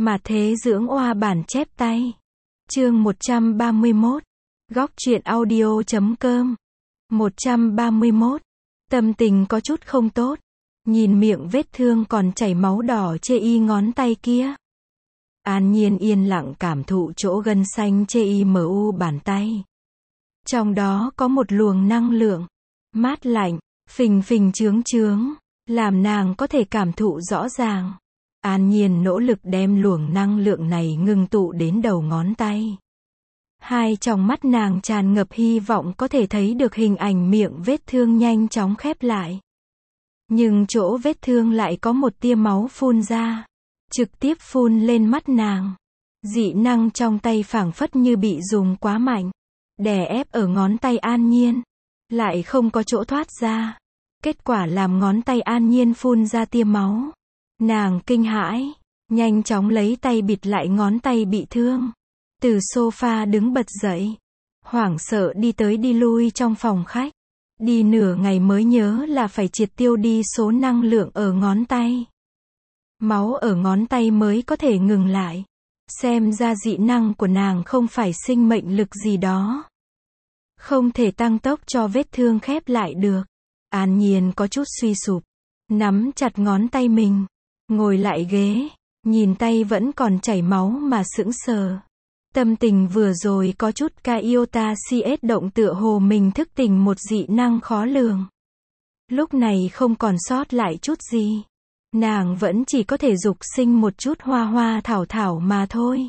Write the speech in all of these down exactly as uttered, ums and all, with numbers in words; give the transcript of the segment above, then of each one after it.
Mà thế dưỡng oa bản chép tay. Chương một trăm ba mươi mốt. Góc truyện audio chấm com. một trăm ba mươi mốt. Tâm tình có chút không tốt. Nhìn miệng vết thương còn chảy máu đỏ chê y ngón tay kia. An Nhiên yên lặng cảm thụ chỗ gân xanh chê y mờ u bàn tay. Trong đó có một luồng năng lượng mát lạnh, phình phình chướng chướng, làm nàng có thể cảm thụ rõ ràng. An Nhiên nỗ lực đem luồng năng lượng này ngưng tụ đến đầu ngón tay. Hai trong mắt nàng tràn ngập hy vọng có thể thấy được hình ảnh miệng vết thương nhanh chóng khép lại. Nhưng chỗ vết thương lại có một tia máu phun ra, trực tiếp phun lên mắt nàng. Dị năng trong tay phảng phất như bị dùng quá mạnh, đè ép ở ngón tay An Nhiên, lại không có chỗ thoát ra. Kết quả làm ngón tay An Nhiên phun ra tia máu. Nàng kinh hãi, nhanh chóng lấy tay bịt lại ngón tay bị thương. Từ sofa đứng bật dậy, hoảng sợ đi tới đi lui trong phòng khách. Đi nửa ngày mới nhớ là phải triệt tiêu đi số năng lượng ở ngón tay. Máu ở ngón tay mới có thể ngừng lại. Xem ra dị năng của nàng không phải sinh mệnh lực gì đó, không thể tăng tốc cho vết thương khép lại được. An Nhiên có chút suy sụp, nắm chặt ngón tay mình, ngồi lại ghế, nhìn tay vẫn còn chảy máu mà sững sờ. Tâm tình vừa rồi có chút ca iota cs động tựa hồ mình thức tỉnh một dị năng khó lường. Lúc này không còn sót lại chút gì. Nàng vẫn chỉ có thể dục sinh một chút hoa hoa thảo thảo mà thôi.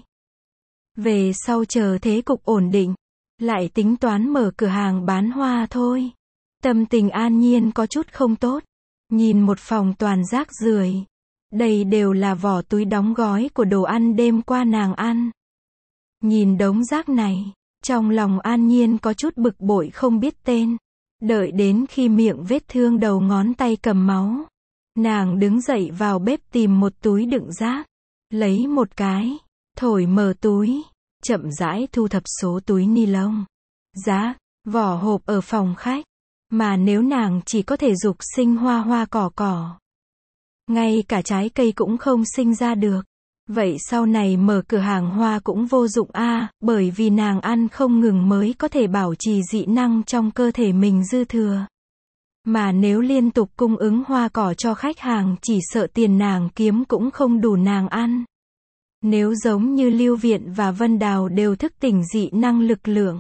Về sau chờ thế cục ổn định, lại tính toán mở cửa hàng bán hoa thôi. Tâm tình An Nhiên có chút không tốt. Nhìn một phòng toàn rác rưởi. Đây đều là vỏ túi đóng gói của đồ ăn đêm qua nàng ăn. Nhìn đống rác này, trong lòng An Nhiên có chút bực bội không biết tên. Đợi đến khi miệng vết thương đầu ngón tay cầm máu, nàng đứng dậy vào bếp tìm một túi đựng rác, lấy một cái, thổi mở túi, chậm rãi thu thập số túi ni lông, rác, vỏ hộp ở phòng khách. Mà nếu nàng chỉ có thể dục sinh hoa hoa cỏ cỏ, ngay cả trái cây cũng không sinh ra được, vậy sau này mở cửa hàng hoa cũng vô dụng a, à, bởi vì nàng ăn không ngừng mới có thể bảo trì dị năng trong cơ thể mình dư thừa. Mà nếu liên tục cung ứng hoa cỏ cho khách hàng chỉ sợ tiền nàng kiếm cũng không đủ nàng ăn. Nếu giống như Lưu Viện và Vân Đào đều thức tỉnh dị năng lực lượng,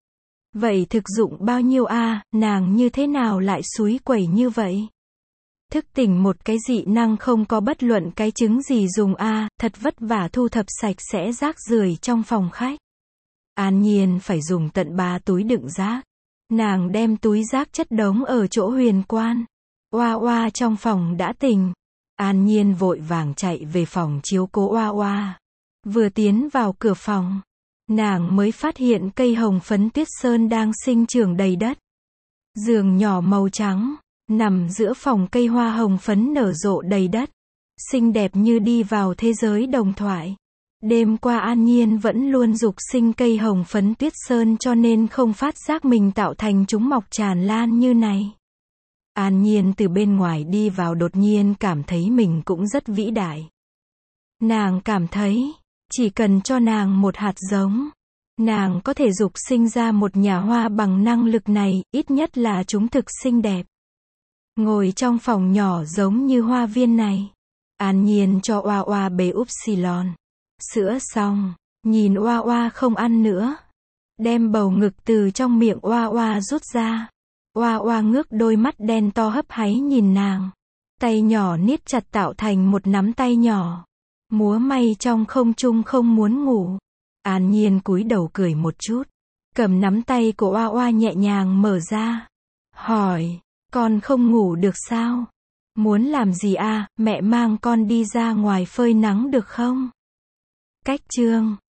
vậy thực dụng bao nhiêu a, à, nàng như thế nào lại xúi quẩy như vậy? Thức tỉnh một cái dị năng không có bất luận cái chứng gì dùng a, à, thật vất vả thu thập sạch sẽ rác rưởi trong phòng khách. An Nhiên phải dùng tận ba túi đựng rác. Nàng đem túi rác chất đống ở chỗ huyền quan. Oa Oa trong phòng đã tỉnh. An Nhiên vội vàng chạy về phòng chiếu cố Oa Oa. Vừa tiến vào cửa phòng, nàng mới phát hiện cây hồng phấn tuyết sơn đang sinh trưởng đầy đất. Giường nhỏ màu trắng, nằm giữa phòng cây hoa hồng phấn nở rộ đầy đất. Xinh đẹp như đi vào thế giới đồng thoại. Đêm qua An Nhiên vẫn luôn dục sinh cây hồng phấn tuyết sơn cho nên không phát giác mình tạo thành chúng mọc tràn lan như này. An Nhiên từ bên ngoài đi vào đột nhiên cảm thấy mình cũng rất vĩ đại. Nàng cảm thấy, chỉ cần cho nàng một hạt giống, nàng có thể dục sinh ra một nhà hoa bằng năng lực này, ít nhất là chúng thực xinh đẹp. Ngồi trong phòng nhỏ giống như hoa viên này, An Nhiên cho Oa Oa bế upsilon. Sữa xong, nhìn Oa Oa không ăn nữa, đem bầu ngực từ trong miệng Oa Oa rút ra. Oa Oa ngước đôi mắt đen to hấp háy nhìn nàng, tay nhỏ niết chặt tạo thành một nắm tay nhỏ, múa may trong không trung không muốn ngủ. An Nhiên cúi đầu cười một chút, cầm nắm tay của Oa Oa nhẹ nhàng mở ra, hỏi, con không ngủ được sao? Muốn làm gì a, à? Mẹ mang con đi ra ngoài phơi nắng được không? Cách chương